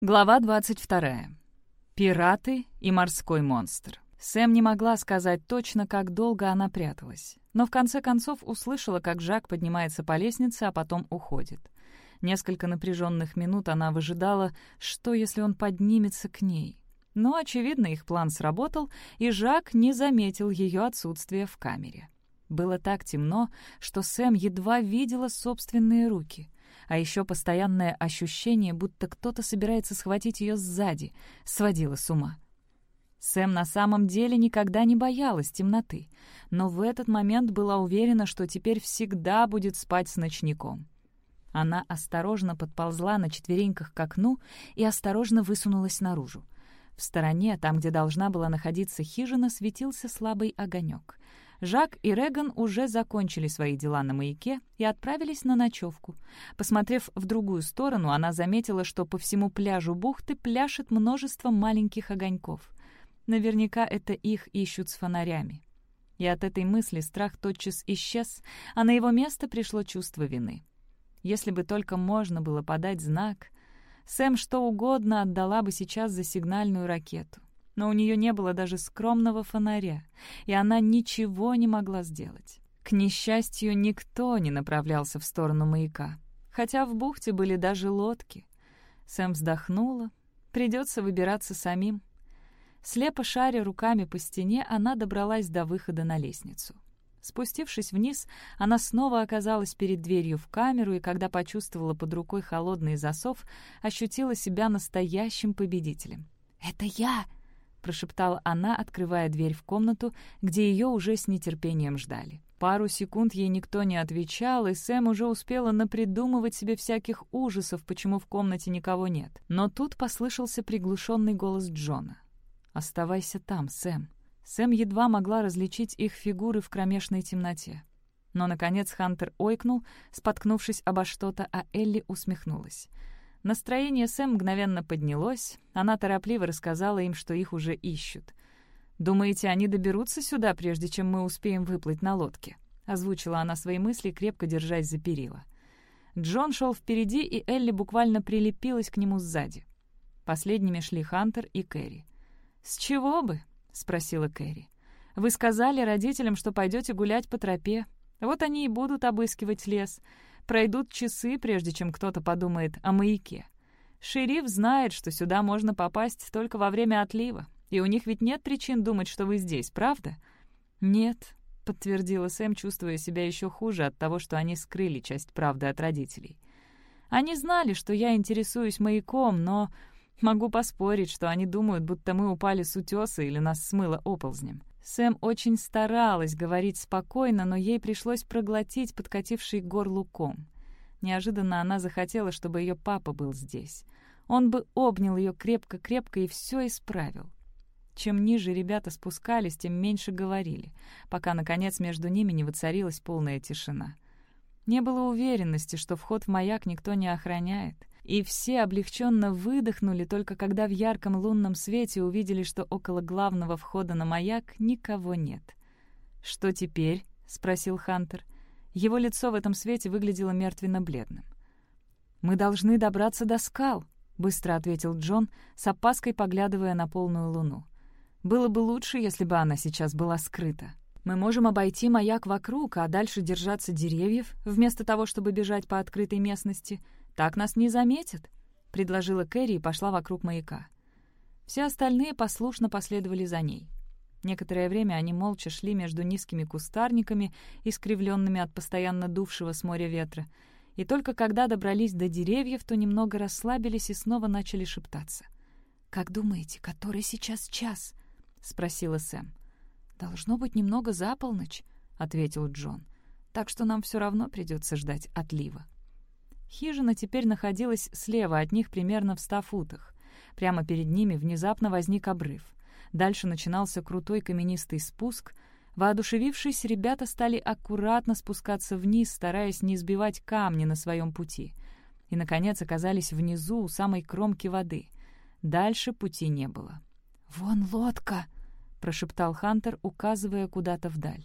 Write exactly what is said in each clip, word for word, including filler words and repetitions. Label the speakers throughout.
Speaker 1: Глава двадцать вторая. Пираты и морской монстр. Сэм не могла сказать точно, как долго она пряталась, но в конце концов услышала, как Жак поднимается по лестнице, а потом уходит. Несколько напряженных минут она выжидала, что если он поднимется к ней. Но, очевидно, их план сработал, и Жак не заметил ее отсутствия в камере. Было так темно, что Сэм едва видела собственные руки. А еще постоянное ощущение, будто кто-то собирается схватить ее сзади, сводило с ума. Сэм на самом деле никогда не боялась темноты, но в этот момент была уверена, что теперь всегда будет спать с ночником. Она осторожно подползла на четвереньках к окну и осторожно высунулась наружу. В стороне, там, где должна была находиться хижина, светился слабый огонек. Жак и Реган уже закончили свои дела на маяке и отправились на ночевку. Посмотрев в другую сторону, она заметила, что по всему пляжу бухты пляшет множество маленьких огоньков. Наверняка это их ищут с фонарями. И от этой мысли страх тотчас исчез, а на его место пришло чувство вины. Если бы только можно было подать знак, Сэм что угодно отдала бы сейчас за сигнальную ракету. Но у нее не было даже скромного фонаря, и она ничего не могла сделать. К несчастью, никто не направлялся в сторону маяка, хотя в бухте были даже лодки. Сэм вздохнула. Придется выбираться самим. Слепо шаря руками по стене, она добралась до выхода на лестницу. Спустившись вниз, она снова оказалась перед дверью в камеру, и когда почувствовала под рукой холодный засов, ощутила себя настоящим победителем. «Это я!» — прошептала она, открывая дверь в комнату, где ее уже с нетерпением ждали. Пару секунд ей никто не отвечал, и Сэм уже успела напридумывать себе всяких ужасов, почему в комнате никого нет. Но тут послышался приглушенный голос Джона. «Оставайся там, Сэм». Сэм едва могла различить их фигуры в кромешной темноте. Но, наконец, Хантер ойкнул, споткнувшись обо что-то, а Элли усмехнулась. Настроение Сэм мгновенно поднялось. Она торопливо рассказала им, что их уже ищут. «Думаете, они доберутся сюда, прежде чем мы успеем выплыть на лодке?» — озвучила она свои мысли, крепко держась за перила. Джон шел впереди, и Элли буквально прилепилась к нему сзади. Последними шли Хантер и Кэрри. «С чего бы?» — спросила Кэрри. «Вы сказали родителям, что пойдете гулять по тропе. Вот они и будут обыскивать лес. Пройдут часы, прежде чем кто-то подумает о маяке. Шериф знает, что сюда можно попасть только во время отлива, и у них ведь нет причин думать, что вы здесь, правда?» «Нет», — подтвердила Сэм, чувствуя себя еще хуже от того, что они скрыли часть правды от родителей. «Они знали, что я интересуюсь маяком, но могу поспорить, что они думают, будто мы упали с утеса или нас смыло оползнем». Сэм очень старалась говорить спокойно, но ей пришлось проглотить подкативший к горлу ком. Неожиданно она захотела, чтобы ее папа был здесь. Он бы обнял ее крепко-крепко и все исправил. Чем ниже ребята спускались, тем меньше говорили, пока, наконец, между ними не воцарилась полная тишина. Не было уверенности, что вход в маяк никто не охраняет. И все облегченно выдохнули, только когда в ярком лунном свете увидели, что около главного входа на маяк никого нет. «Что теперь?» — спросил Хантер. Его лицо в этом свете выглядело мертвенно-бледным. «Мы должны добраться до скал», — быстро ответил Джон, с опаской поглядывая на полную луну. «Было бы лучше, если бы она сейчас была скрыта. Мы можем обойти маяк вокруг, а дальше держаться деревьев, вместо того, чтобы бежать по открытой местности. Так нас не заметят», — предложила Кэрри и пошла вокруг маяка. Все остальные послушно последовали за ней. Некоторое время они молча шли между низкими кустарниками, искривленными от постоянно дувшего с моря ветра, и только когда добрались до деревьев, то немного расслабились и снова начали шептаться. «Как думаете, который сейчас час?» — спросила Сэм. «Должно быть немного за полночь», — ответил Джон. «Так что нам все равно придется ждать отлива». Хижина теперь находилась слева от них примерно в ста футах. Прямо перед ними внезапно возник обрыв. Дальше начинался крутой каменистый спуск. Воодушевившись, ребята стали аккуратно спускаться вниз, стараясь не сбивать камни на своем пути. И, наконец, оказались внизу, у самой кромки воды. Дальше пути не было. «Вон лодка!» — прошептал Хантер, указывая куда-то вдаль.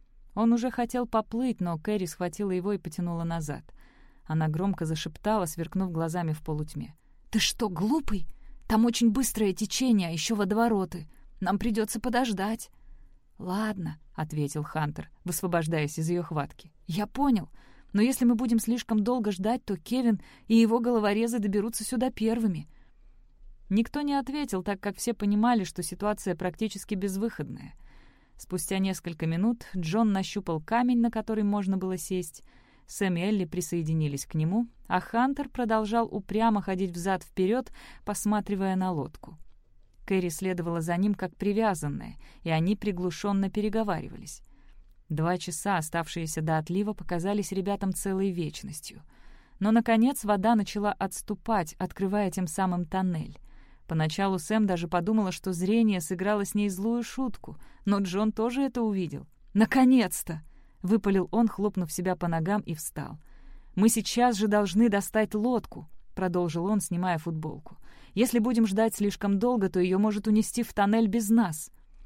Speaker 1: Он уже хотел поплыть, но Кэрри схватила его и потянула назад. Она громко зашептала, сверкнув глазами в полутьме. «Ты что, глупый? Там очень быстрое течение, а еще водовороты. Нам придется подождать». «Ладно», — ответил Хантер, высвобождаясь из ее хватки. «Я понял. Но если мы будем слишком долго ждать, то Кевин и его головорезы доберутся сюда первыми». Никто не ответил, так как все понимали, что ситуация практически безвыходная. Спустя несколько минут Джон нащупал камень, на который можно было сесть. Сэм и Элли присоединились к нему, а Хантер продолжал упрямо ходить взад-вперед, посматривая на лодку. Кэрри следовала за ним как привязанная, и они приглушенно переговаривались. Два часа, оставшиеся до отлива, показались ребятам целой вечностью. Но, наконец, вода начала отступать, открывая тем самым тоннель. Поначалу Сэм даже подумала, что зрение сыграло с ней злую шутку, но Джон тоже это увидел. «Наконец-то!» — выпалил он, хлопнув себя по ногам, и встал. «Мы сейчас же должны достать лодку», — продолжил он, снимая футболку. «Если будем ждать слишком долго, то ее может унести в тоннель без нас».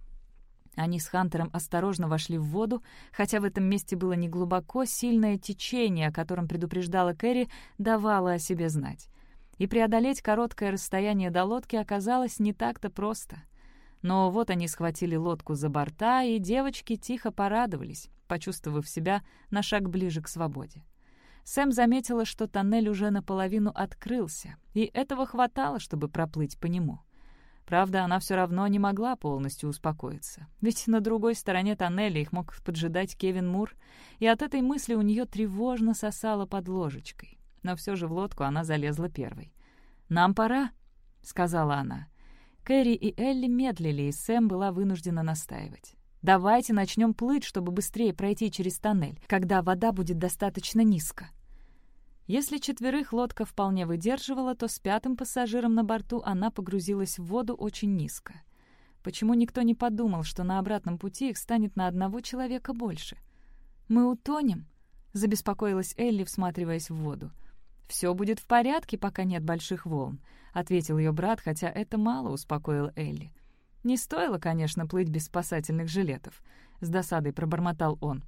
Speaker 1: Они с Хантером осторожно вошли в воду, хотя в этом месте было неглубоко, сильное течение, о котором предупреждала Кэрри, давало о себе знать. И преодолеть короткое расстояние до лодки оказалось не так-то просто. Но вот они схватили лодку за борта, и девочки тихо порадовались, почувствовав себя на шаг ближе к свободе. Сэм заметила, что тоннель уже наполовину открылся, и этого хватало, чтобы проплыть по нему. Правда, она все равно не могла полностью успокоиться, ведь на другой стороне тоннеля их мог поджидать Кевин Мур, и от этой мысли у нее тревожно сосало под ложечкой. Но все же в лодку она залезла первой. «Нам пора», — сказала она. Кэрри и Элли медлили, и Сэм была вынуждена настаивать. «Давайте начнем плыть, чтобы быстрее пройти через тоннель, когда вода будет достаточно низко». Если четверых лодка вполне выдерживала, то с пятым пассажиром на борту она погрузилась в воду очень низко. Почему никто не подумал, что на обратном пути их станет на одного человека больше? «Мы утонем?» — забеспокоилась Элли, всматриваясь в воду. «Все будет в порядке, пока нет больших волн», — ответил ее брат, хотя это мало успокоило Элли. «Не стоило, конечно, плыть без спасательных жилетов», — с досадой пробормотал он.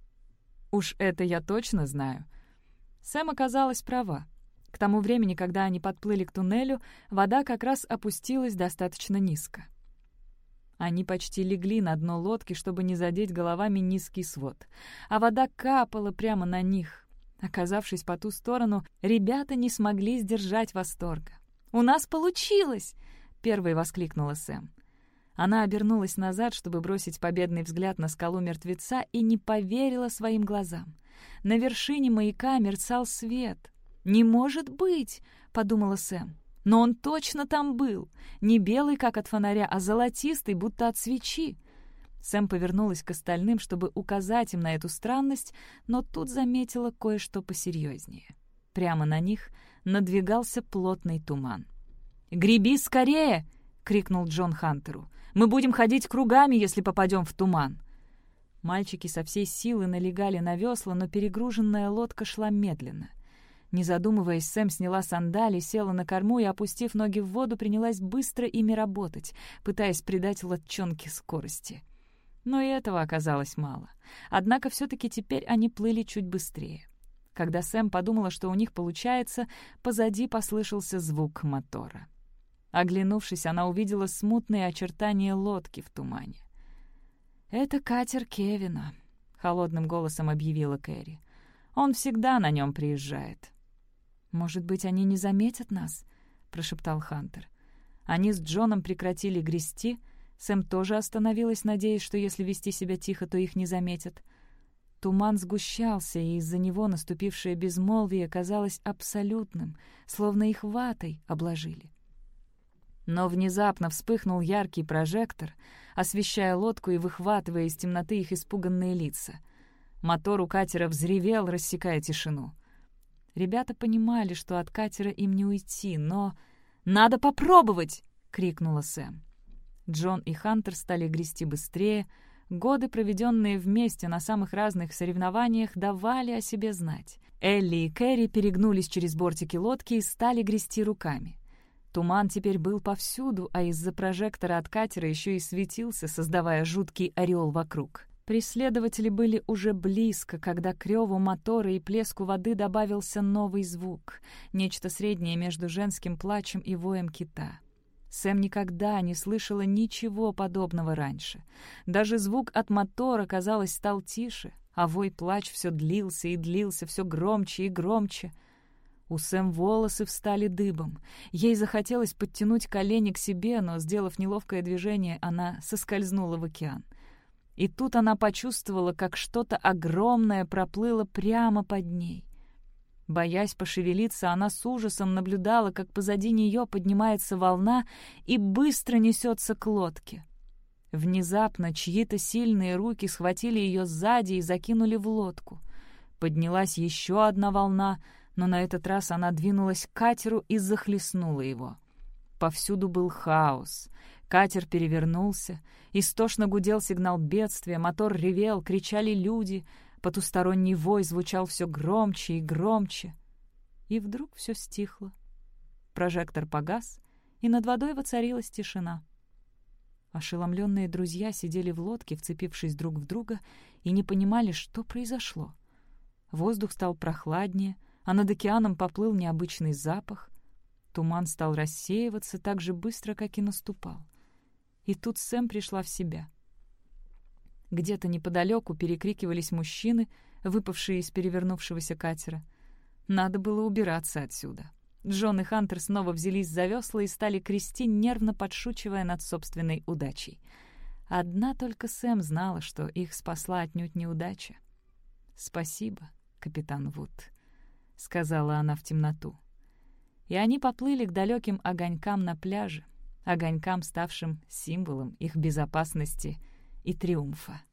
Speaker 1: «Уж это я точно знаю». Сэм оказалась права. К тому времени, когда они подплыли к туннелю, вода как раз опустилась достаточно низко. Они почти легли на дно лодки, чтобы не задеть головами низкий свод, а вода капала прямо на них. Оказавшись по ту сторону, ребята не смогли сдержать восторга. «У нас получилось!» — первой воскликнула Сэм. Она обернулась назад, чтобы бросить победный взгляд на скалу мертвеца, и не поверила своим глазам. На вершине маяка мерцал свет. «Не может быть!» — подумала Сэм. Но он точно там был. Не белый, как от фонаря, а золотистый, будто от свечи. Сэм повернулась к остальным, чтобы указать им на эту странность, но тут заметила кое-что посерьезнее. Прямо на них надвигался плотный туман. «Греби скорее!» — крикнул Джон Хантеру. «Мы будем ходить кругами, если попадем в туман!» Мальчики со всей силы налегали на весла, но перегруженная лодка шла медленно. Не задумываясь, Сэм сняла сандали, села на корму и, опустив ноги в воду, принялась быстро ими работать, пытаясь придать лодчонке скорости. Но и этого оказалось мало. Однако все-таки теперь они плыли чуть быстрее. Когда Сэм подумала, что у них получается, позади послышался звук мотора. Оглянувшись, она увидела смутные очертания лодки в тумане. «Это катер Кевина», — холодным голосом объявила Кэрри. «Он всегда на нем приезжает». «Может быть, они не заметят нас?» — прошептал Хантер. Они с Джоном прекратили грести. Сэм тоже остановилась, надеясь, что если вести себя тихо, то их не заметят. Туман сгущался, и из-за него наступившее безмолвие казалось абсолютным, словно их ватой обложили. Но внезапно вспыхнул яркий прожектор, освещая лодку и выхватывая из темноты их испуганные лица. Мотор у катера взревел, рассекая тишину. Ребята понимали, что от катера им не уйти, но... «Надо попробовать!» — крикнула Сэм. Джон и Хантер стали грести быстрее. Годы, проведенные вместе на самых разных соревнованиях, давали о себе знать. Элли и Кэрри перегнулись через бортики лодки и стали грести руками. Туман теперь был повсюду, а из-за прожектора от катера еще и светился, создавая жуткий ореол вокруг. Преследователи были уже близко, когда к реву мотора и плеску воды добавился новый звук, нечто среднее между женским плачем и воем кита. Сэм никогда не слышала ничего подобного раньше. Даже звук от мотора, казалось, стал тише, а вой-плач все длился и длился, все громче и громче. У Сэм волосы встали дыбом. Ей захотелось подтянуть колени к себе, но, сделав неловкое движение, она соскользнула в океан. И тут она почувствовала, как что-то огромное проплыло прямо под ней. Боясь пошевелиться, она с ужасом наблюдала, как позади нее поднимается волна и быстро несется к лодке. Внезапно чьи-то сильные руки схватили ее сзади и закинули в лодку. Поднялась еще одна волна, но на этот раз она двинулась к катеру и захлестнула его. Повсюду был хаос. Катер перевернулся, истошно гудел сигнал бедствия, мотор ревел, кричали люди, потусторонний вой звучал все громче и громче. И вдруг все стихло. Прожектор погас, и над водой воцарилась тишина. Ошеломленные друзья сидели в лодке, вцепившись друг в друга, и не понимали, что произошло. Воздух стал прохладнее, а над океаном поплыл необычный запах. Туман стал рассеиваться так же быстро, как и наступал. И тут Сэм пришла в себя. Где-то неподалеку перекрикивались мужчины, выпавшие из перевернувшегося катера. Надо было убираться отсюда. Джон и Хантер снова взялись за весла и стали грести, нервно подшучивая над собственной удачей. Одна только Сэм знала, что их спасла отнюдь неудача. «Спасибо, капитан Вуд», — сказала она в темноту. И они поплыли к далеким огонькам на пляже, огонькам, ставшим символом их безопасности и триумфа.